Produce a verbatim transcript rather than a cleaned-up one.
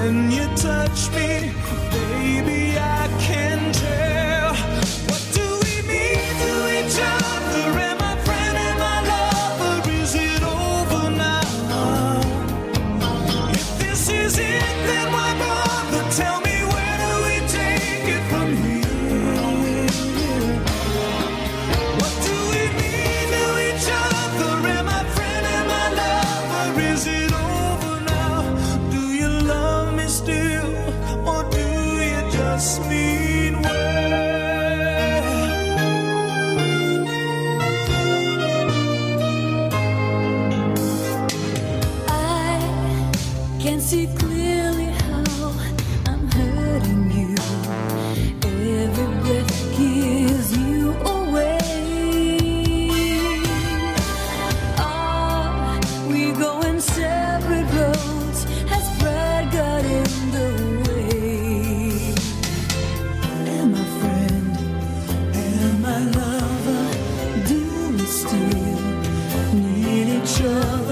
when you touch me, baby, I can tell. What do we mean to each other? Am I friend, am I lover? Is it over now? If this is it, then why bother? Tell me, where do we take it from here? What do we mean to each other? Am I friend, am I lover? Is it over now? Do you love me still, or do you just mean well? I can see clearly how I'm hurting you. Every breath gives you away. Are we going separate roads? Has pride got in the way? Am I friend? Am I lover? Do we still need each other?